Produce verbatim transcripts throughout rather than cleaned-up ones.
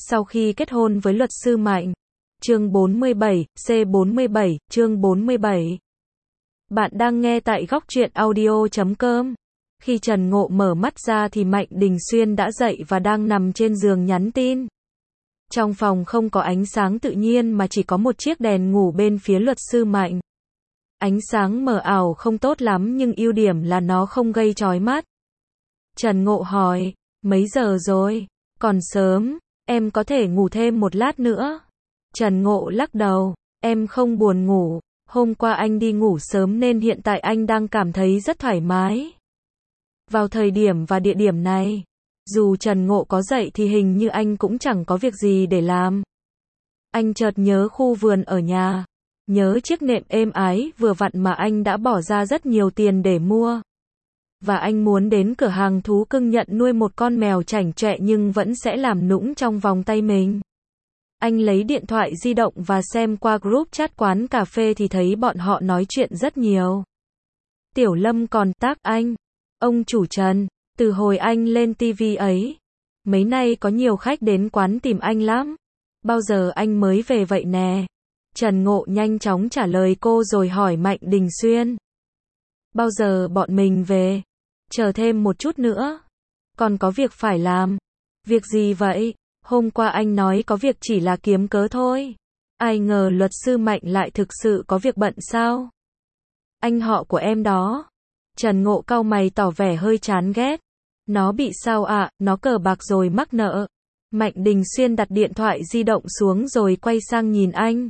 Sau khi kết hôn với luật sư Mạnh. Chương bốn mươi bảy, C bốn mươi bảy, chương bốn mươi bảy. Bạn đang nghe tại góc truyện audio chấm com. Khi Trần Ngộ mở mắt ra thì Mạnh Đình Xuyên đã dậy và đang nằm trên giường nhắn tin. Trong phòng không có ánh sáng tự nhiên mà chỉ có một chiếc đèn ngủ bên phía luật sư Mạnh. Ánh sáng mờ ảo không tốt lắm nhưng ưu điểm là nó không gây chói mắt. Trần Ngộ hỏi, mấy giờ rồi? Còn sớm, em có thể ngủ thêm một lát nữa. Trần Ngộ lắc đầu, em không buồn ngủ, hôm qua anh đi ngủ sớm nên hiện tại anh đang cảm thấy rất thoải mái. Vào thời điểm và địa điểm này, dù Trần Ngộ có dậy thì hình như anh cũng chẳng có việc gì để làm. Anh chợt nhớ khu vườn ở nhà, nhớ chiếc nệm êm ái vừa vặn mà anh đã bỏ ra rất nhiều tiền để mua. Và anh muốn đến cửa hàng thú cưng nhận nuôi một con mèo chảnh chọe nhưng vẫn sẽ làm nũng trong vòng tay mình. Anh lấy điện thoại di động và xem qua group chat quán cà phê thì thấy bọn họ nói chuyện rất nhiều. Tiểu Lâm còn tác anh, ông chủ Trần, từ hồi anh lên ti vi ấy, mấy nay có nhiều khách đến quán tìm anh lắm. Bao giờ anh mới về vậy nè? Trần Ngộ nhanh chóng trả lời cô rồi hỏi Mạnh Đình Xuyên. Bao giờ bọn mình về? Chờ thêm một chút nữa. Còn có việc phải làm. Việc gì vậy? Hôm qua anh nói có việc chỉ là kiếm cớ thôi. Ai ngờ luật sư Mạnh lại thực sự có việc bận sao? Anh họ của em đó. Trần Ngộ cau mày tỏ vẻ hơi chán ghét. Nó bị sao ạ? À? Nó cờ bạc rồi mắc nợ. Mạnh Đình Xuyên đặt điện thoại di động xuống rồi quay sang nhìn anh.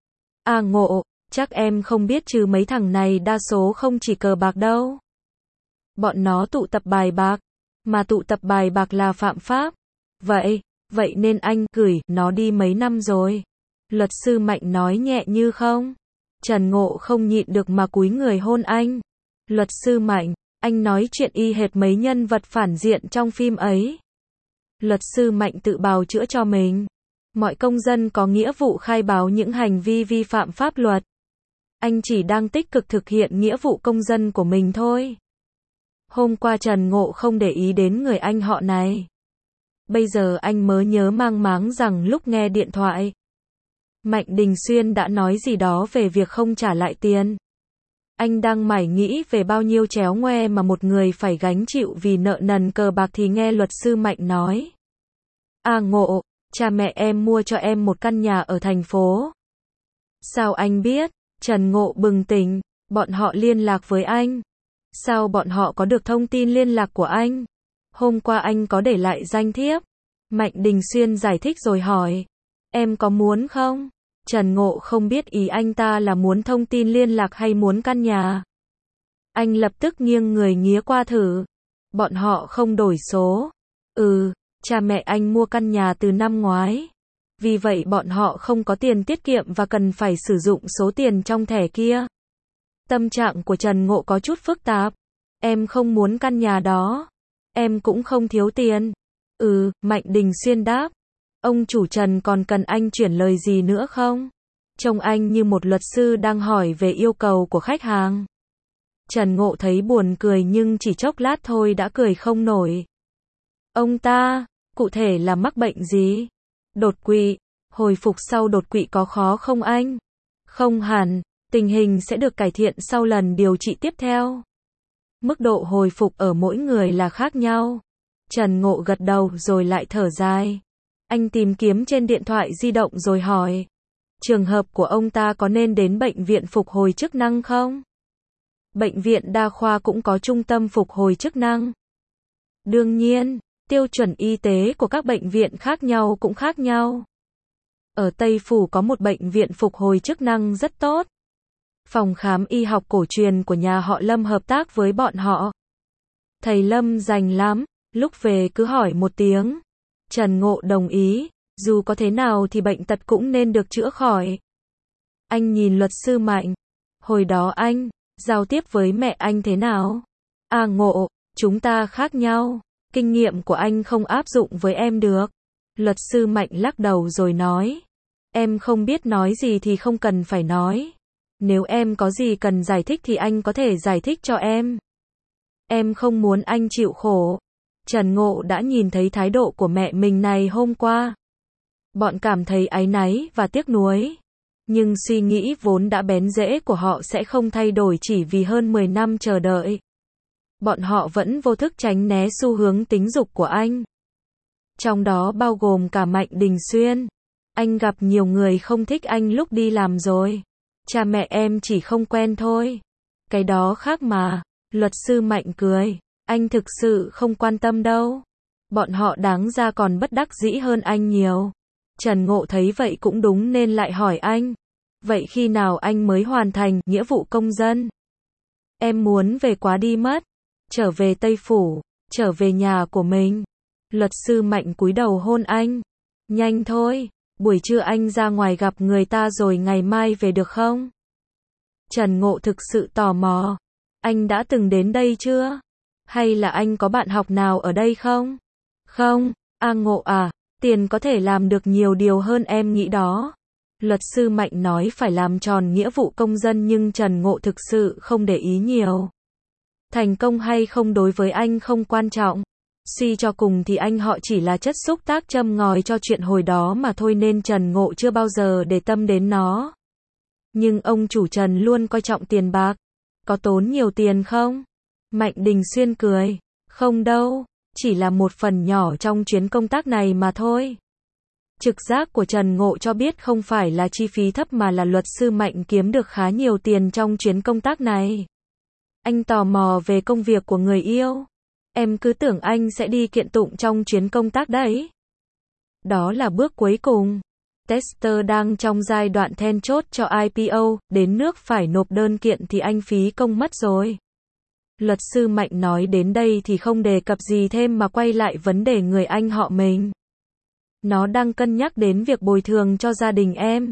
À Ngộ, chắc em không biết chứ mấy thằng này đa số không chỉ cờ bạc đâu. Bọn nó tụ tập bài bạc. Mà tụ tập bài bạc là phạm pháp. Vậy, vậy nên anh gửi nó đi mấy năm rồi. Luật sư Mạnh nói nhẹ như không. Trần Ngộ không nhịn được mà cúi người hôn anh. Luật sư Mạnh, anh nói chuyện y hệt mấy nhân vật phản diện trong phim ấy. Luật sư Mạnh tự bào chữa cho mình. Mọi công dân có nghĩa vụ khai báo những hành vi vi phạm pháp luật. Anh chỉ đang tích cực thực hiện nghĩa vụ công dân của mình thôi. Hôm qua Trần Ngộ không để ý đến người anh họ này. Bây giờ anh mới nhớ mang máng rằng lúc nghe điện thoại, Mạnh Đình Xuyên đã nói gì đó về việc không trả lại tiền. Anh đang mải nghĩ về bao nhiêu chéo ngoe mà một người phải gánh chịu vì nợ nần cờ bạc thì nghe luật sư Mạnh nói. À Ngộ, cha mẹ em mua cho em một căn nhà ở thành phố. Sao anh biết? Trần Ngộ bừng tỉnh, bọn họ liên lạc với anh. Sao bọn họ có được thông tin liên lạc của anh? Hôm qua anh có để lại danh thiếp. Mạnh Đình Xuyên giải thích rồi hỏi. Em có muốn không? Trần Ngộ không biết ý anh ta là muốn thông tin liên lạc hay muốn căn nhà. Anh lập tức nghiêng người nghía qua thử. Bọn họ không đổi số. Ừ, cha mẹ anh mua căn nhà từ năm ngoái. Vì vậy bọn họ không có tiền tiết kiệm và cần phải sử dụng số tiền trong thẻ kia. Tâm trạng của Trần Ngộ có chút phức tạp. Em không muốn căn nhà đó. Em cũng không thiếu tiền. Ừ, Mạnh Đình Xuyên đáp. Ông chủ Trần còn cần anh chuyển lời gì nữa không? Trông anh như một luật sư đang hỏi về yêu cầu của khách hàng. Trần Ngộ thấy buồn cười nhưng chỉ chốc lát thôi đã cười không nổi. Ông ta, cụ thể là mắc bệnh gì? Đột quỵ. Hồi phục sau đột quỵ có khó không anh? Không hẳn, tình hình sẽ được cải thiện sau lần điều trị tiếp theo. Mức độ hồi phục ở mỗi người là khác nhau. Trần Ngộ gật đầu rồi lại thở dài. Anh tìm kiếm trên điện thoại di động rồi hỏi. Trường hợp của ông ta có nên đến bệnh viện phục hồi chức năng không? Bệnh viện đa khoa cũng có trung tâm phục hồi chức năng. Đương nhiên, tiêu chuẩn y tế của các bệnh viện khác nhau cũng khác nhau. Ở Tây Phủ có một bệnh viện phục hồi chức năng rất tốt. Phòng khám y học cổ truyền của nhà họ Lâm hợp tác với bọn họ. Thầy Lâm rành lắm, lúc về cứ hỏi một tiếng. Trần Ngộ đồng ý, dù có thế nào thì bệnh tật cũng nên được chữa khỏi. Anh nhìn luật sư Mạnh. Hồi đó anh, giao tiếp với mẹ anh thế nào? À Ngộ, chúng ta khác nhau. Kinh nghiệm của anh không áp dụng với em được. Luật sư Mạnh lắc đầu rồi nói. Em không biết nói gì thì không cần phải nói. Nếu em có gì cần giải thích thì anh có thể giải thích cho em. Em không muốn anh chịu khổ. Trần Ngộ đã nhìn thấy thái độ của mẹ mình này hôm qua. Bọn cảm thấy áy náy và tiếc nuối. Nhưng suy nghĩ vốn đã bén rễ của họ sẽ không thay đổi chỉ vì hơn mười năm chờ đợi. Bọn họ vẫn vô thức tránh né xu hướng tính dục của anh. Trong đó bao gồm cả Mạnh Đình Xuyên. Anh gặp nhiều người không thích anh lúc đi làm rồi. Cha mẹ em chỉ không quen thôi. Cái đó khác mà. Luật sư Mạnh cười. Anh thực sự không quan tâm đâu. Bọn họ đáng ra còn bất đắc dĩ hơn anh nhiều. Trần Ngộ thấy vậy cũng đúng nên lại hỏi anh. Vậy khi nào anh mới hoàn thành nghĩa vụ công dân? Em muốn về quá đi mất. Trở về Tây Phủ. Trở về nhà của mình. Luật sư Mạnh cúi đầu hôn anh. Nhanh thôi. Buổi trưa anh ra ngoài gặp người ta rồi ngày mai về được không? Trần Ngộ thực sự tò mò. Anh đã từng đến đây chưa? Hay là anh có bạn học nào ở đây không? Không, A Ngộ à, tiền có thể làm được nhiều điều hơn em nghĩ đó. Luật sư Mạnh nói phải làm tròn nghĩa vụ công dân nhưng Trần Ngộ thực sự không để ý nhiều. Thành công hay không đối với anh không quan trọng. Suy cho cùng thì anh họ chỉ là chất xúc tác châm ngòi cho chuyện hồi đó mà thôi nên Trần Ngộ chưa bao giờ để tâm đến nó. Nhưng ông chủ Trần luôn coi trọng tiền bạc. Có tốn nhiều tiền không? Mạnh Đình Xuyên cười. Không đâu, chỉ là một phần nhỏ trong chuyến công tác này mà thôi. Trực giác của Trần Ngộ cho biết không phải là chi phí thấp mà là luật sư Mạnh kiếm được khá nhiều tiền trong chuyến công tác này. Anh tò mò về công việc của người yêu. Em cứ tưởng anh sẽ đi kiện tụng trong chuyến công tác đấy. Đó là bước cuối cùng. Tester đang trong giai đoạn then chốt cho i pê o, đến nước phải nộp đơn kiện thì anh phí công mất rồi. Luật sư Mạnh nói đến đây thì không đề cập gì thêm mà quay lại vấn đề người anh họ mình. Nó đang cân nhắc đến việc bồi thường cho gia đình em.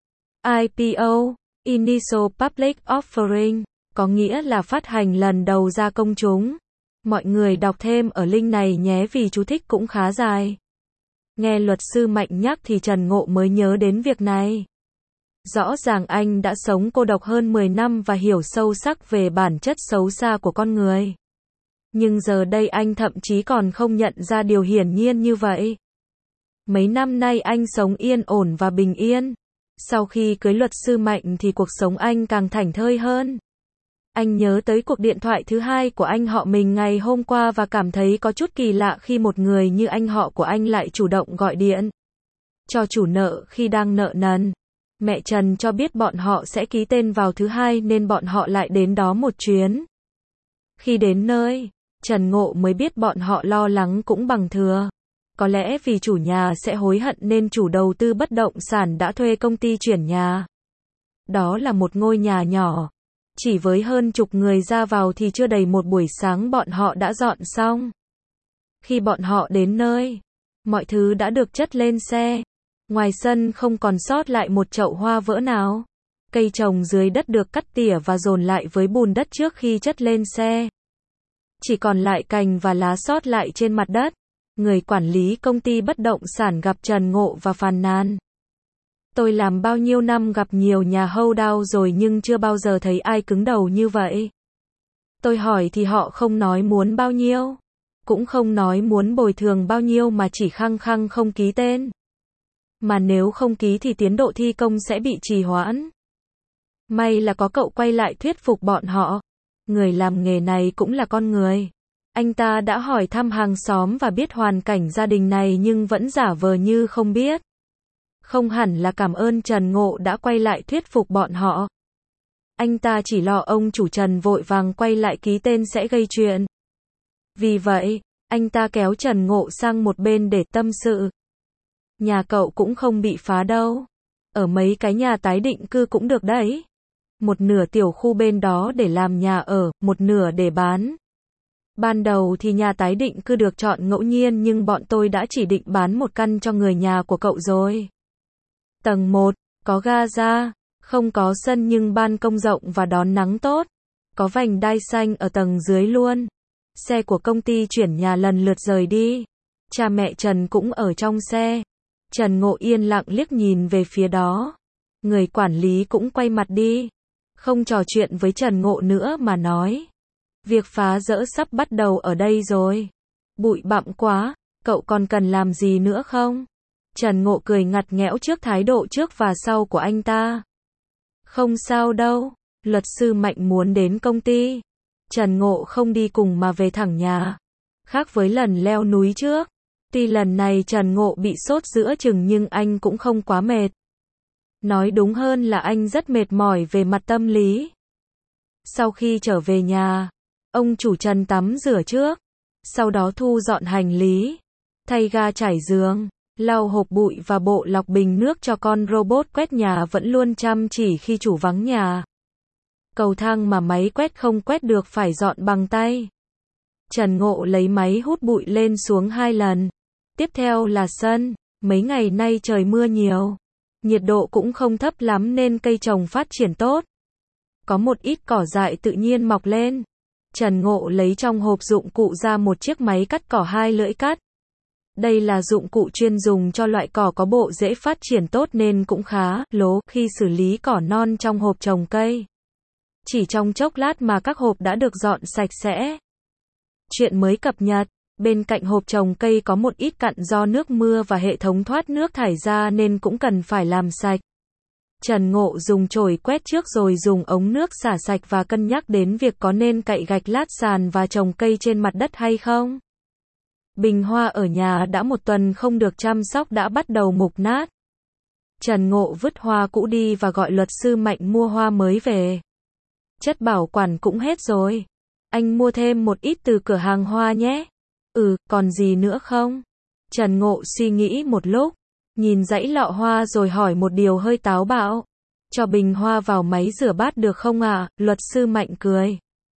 i pê o, Initial Public Offering, có nghĩa là phát hành lần đầu ra công chúng. Mọi người đọc thêm ở link này nhé vì chú thích cũng khá dài. Nghe luật sư Mạnh nhắc thì Trần Ngộ mới nhớ đến việc này. Rõ ràng anh đã sống cô độc hơn mười năm và hiểu sâu sắc về bản chất xấu xa của con người. Nhưng giờ đây anh thậm chí còn không nhận ra điều hiển nhiên như vậy. Mấy năm nay anh sống yên ổn và bình yên. Sau khi cưới luật sư Mạnh thì cuộc sống anh càng thảnh thơi hơn. Anh nhớ tới cuộc điện thoại thứ hai của anh họ mình ngày hôm qua và cảm thấy có chút kỳ lạ khi một người như anh họ của anh lại chủ động gọi điện cho chủ nợ khi đang nợ nần. Mẹ Trần cho biết bọn họ sẽ ký tên vào thứ hai nên bọn họ lại đến đó một chuyến. Khi đến nơi, Trần Ngộ mới biết bọn họ lo lắng cũng bằng thừa. Có lẽ vì chủ nhà sẽ hối hận nên chủ đầu tư bất động sản đã thuê công ty chuyển nhà. Đó là một ngôi nhà nhỏ. Chỉ với hơn chục người ra vào thì chưa đầy một buổi sáng bọn họ đã dọn xong. Khi bọn họ đến nơi, mọi thứ đã được chất lên xe. Ngoài sân không còn sót lại một chậu hoa vỡ nào. Cây trồng dưới đất được cắt tỉa và dồn lại với bùn đất trước khi chất lên xe. Chỉ còn lại cành và lá sót lại trên mặt đất. Người quản lý công ty bất động sản gặp Trần Ngộ và phàn nàn. Tôi làm bao nhiêu năm gặp nhiều nhà hold down rồi nhưng chưa bao giờ thấy ai cứng đầu như vậy. Tôi hỏi thì họ không nói muốn bao nhiêu. Cũng không nói muốn bồi thường bao nhiêu mà chỉ khăng khăng không ký tên. Mà nếu không ký thì tiến độ thi công sẽ bị trì hoãn. May là có cậu quay lại thuyết phục bọn họ. Người làm nghề này cũng là con người. Anh ta đã hỏi thăm hàng xóm và biết hoàn cảnh gia đình này nhưng vẫn giả vờ như không biết. Không hẳn là cảm ơn Trần Ngộ đã quay lại thuyết phục bọn họ. Anh ta chỉ lo ông chủ Trần vội vàng quay lại ký tên sẽ gây chuyện. Vì vậy, anh ta kéo Trần Ngộ sang một bên để tâm sự. Nhà cậu cũng không bị phá đâu. Ở mấy cái nhà tái định cư cũng được đấy. Một nửa tiểu khu bên đó để làm nhà ở, một nửa để bán. Ban đầu thì nhà tái định cư được chọn ngẫu nhiên nhưng bọn tôi đã chỉ định bán một căn cho người nhà của cậu rồi. Tầng một, có ga-ra, không có sân nhưng ban công rộng và đón nắng tốt. Có vành đai xanh ở tầng dưới luôn. Xe của công ty chuyển nhà lần lượt rời đi. Cha mẹ Trần cũng ở trong xe. Trần Ngộ yên lặng liếc nhìn về phía đó. Người quản lý cũng quay mặt đi. Không trò chuyện với Trần Ngộ nữa mà nói. Việc phá rỡ sắp bắt đầu ở đây rồi. Bụi bặm quá, cậu còn cần làm gì nữa không? Trần Ngộ cười ngặt nghẽo trước thái độ trước và sau của anh ta. Không sao đâu, luật sư Mạnh muốn đến công ty. Trần Ngộ không đi cùng mà về thẳng nhà. Khác với lần leo núi trước, tuy lần này Trần Ngộ bị sốt giữa chừng nhưng anh cũng không quá mệt. Nói đúng hơn là anh rất mệt mỏi về mặt tâm lý. Sau khi trở về nhà, ông chủ Trần tắm rửa trước, sau đó thu dọn hành lý, thay ga trải giường, lau hộp bụi và bộ lọc bình nước cho con robot quét nhà vẫn luôn chăm chỉ khi chủ vắng nhà. Cầu thang mà máy quét không quét được phải dọn bằng tay. Trần Ngộ lấy máy hút bụi lên xuống hai lần. Tiếp theo là sân, mấy ngày nay trời mưa nhiều. Nhiệt độ cũng không thấp lắm nên cây trồng phát triển tốt. Có một ít cỏ dại tự nhiên mọc lên. Trần Ngộ lấy trong hộp dụng cụ ra một chiếc máy cắt cỏ hai lưỡi cắt. Đây là dụng cụ chuyên dùng cho loại cỏ có bộ rễ phát triển tốt nên cũng khá lố khi xử lý cỏ non trong hộp trồng cây. Chỉ trong chốc lát mà các hộp đã được dọn sạch sẽ. Chuyện mới cập nhật, bên cạnh hộp trồng cây có một ít cặn do nước mưa và hệ thống thoát nước thải ra nên cũng cần phải làm sạch. Trần Ngộ dùng chổi quét trước rồi dùng ống nước xả sạch và cân nhắc đến việc có nên cậy gạch lát sàn và trồng cây trên mặt đất hay không. Bình hoa ở nhà đã một tuần không được chăm sóc đã bắt đầu mục nát. Trần Ngộ vứt hoa cũ đi và gọi luật sư Mạnh mua hoa mới về. Chất bảo quản cũng hết rồi. Anh mua thêm một ít từ cửa hàng hoa nhé. Ừ, còn gì nữa không? Trần Ngộ suy nghĩ một lúc, nhìn dãy lọ hoa rồi hỏi một điều hơi táo bạo. Cho bình hoa vào máy rửa bát được không ạ? À? Luật sư Mạnh cười.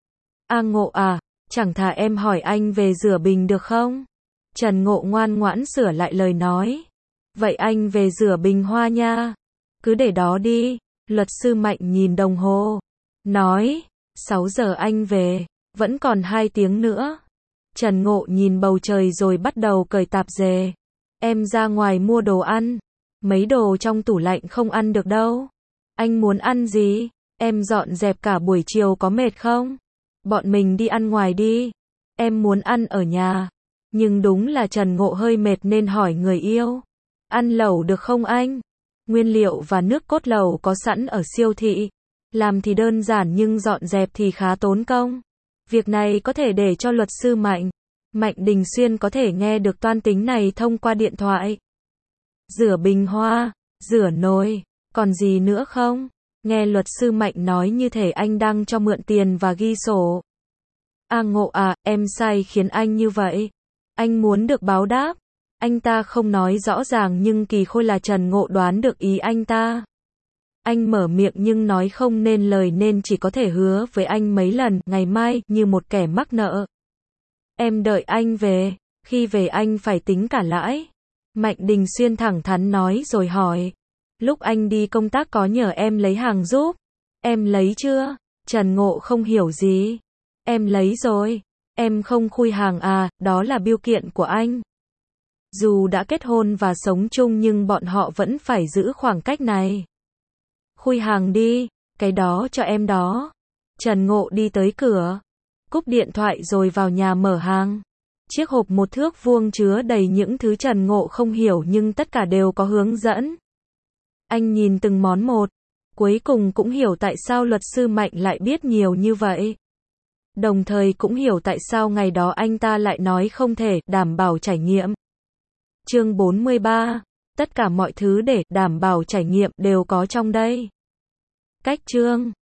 A Ngộ à, chẳng thà em hỏi anh về rửa bình được không? Trần Ngộ ngoan ngoãn sửa lại lời nói. Vậy anh về rửa bình hoa nha. Cứ để đó đi. Luật sư Mạnh nhìn đồng hồ. Nói, sáu giờ anh về, vẫn còn hai tiếng nữa. Trần Ngộ nhìn bầu trời rồi bắt đầu cởi tạp dề. Em ra ngoài mua đồ ăn. Mấy đồ trong tủ lạnh không ăn được đâu. Anh muốn ăn gì? Em dọn dẹp cả buổi chiều có mệt không? Bọn mình đi ăn ngoài đi. Em muốn ăn ở nhà. Nhưng đúng là Trần Ngộ hơi mệt nên hỏi người yêu. Ăn lẩu được không anh? Nguyên liệu và nước cốt lẩu có sẵn ở siêu thị. Làm thì đơn giản nhưng dọn dẹp thì khá tốn công. Việc này có thể để cho luật sư Mạnh. Mạnh Đình Xuyên có thể nghe được toan tính này thông qua điện thoại. Rửa bình hoa, rửa nồi, còn gì nữa không? Nghe luật sư Mạnh nói như thể anh đang cho mượn tiền và ghi sổ. A Ngộ à, em sai khiến anh như vậy. Anh muốn được báo đáp. Anh ta không nói rõ ràng nhưng kỳ khôi là Trần Ngộ đoán được ý anh ta. Anh mở miệng nhưng nói không nên lời nên chỉ có thể hứa với anh mấy lần, ngày mai, như một kẻ mắc nợ. Em đợi anh về, khi về anh phải tính cả lãi. Mạnh Đình Xuyên thẳng thắn nói rồi hỏi. Lúc anh đi công tác có nhờ em lấy hàng giúp. Em lấy chưa? Trần Ngộ không hiểu gì. Em lấy rồi. Em không khui hàng à, đó là bưu kiện của anh. Dù đã kết hôn và sống chung nhưng bọn họ vẫn phải giữ khoảng cách này. Khui hàng đi, cái đó cho em đó. Trần Ngộ đi tới cửa, cúp điện thoại rồi vào nhà mở hàng. Chiếc hộp một thước vuông chứa đầy những thứ Trần Ngộ không hiểu nhưng tất cả đều có hướng dẫn. Anh nhìn từng món một, cuối cùng cũng hiểu tại sao luật sư Mạnh lại biết nhiều như vậy. Đồng thời cũng hiểu tại sao ngày đó anh ta lại nói không thể đảm bảo trải nghiệm. Chương bốn mươi ba. Tất cả mọi thứ để đảm bảo trải nghiệm đều có trong đây. Cách chương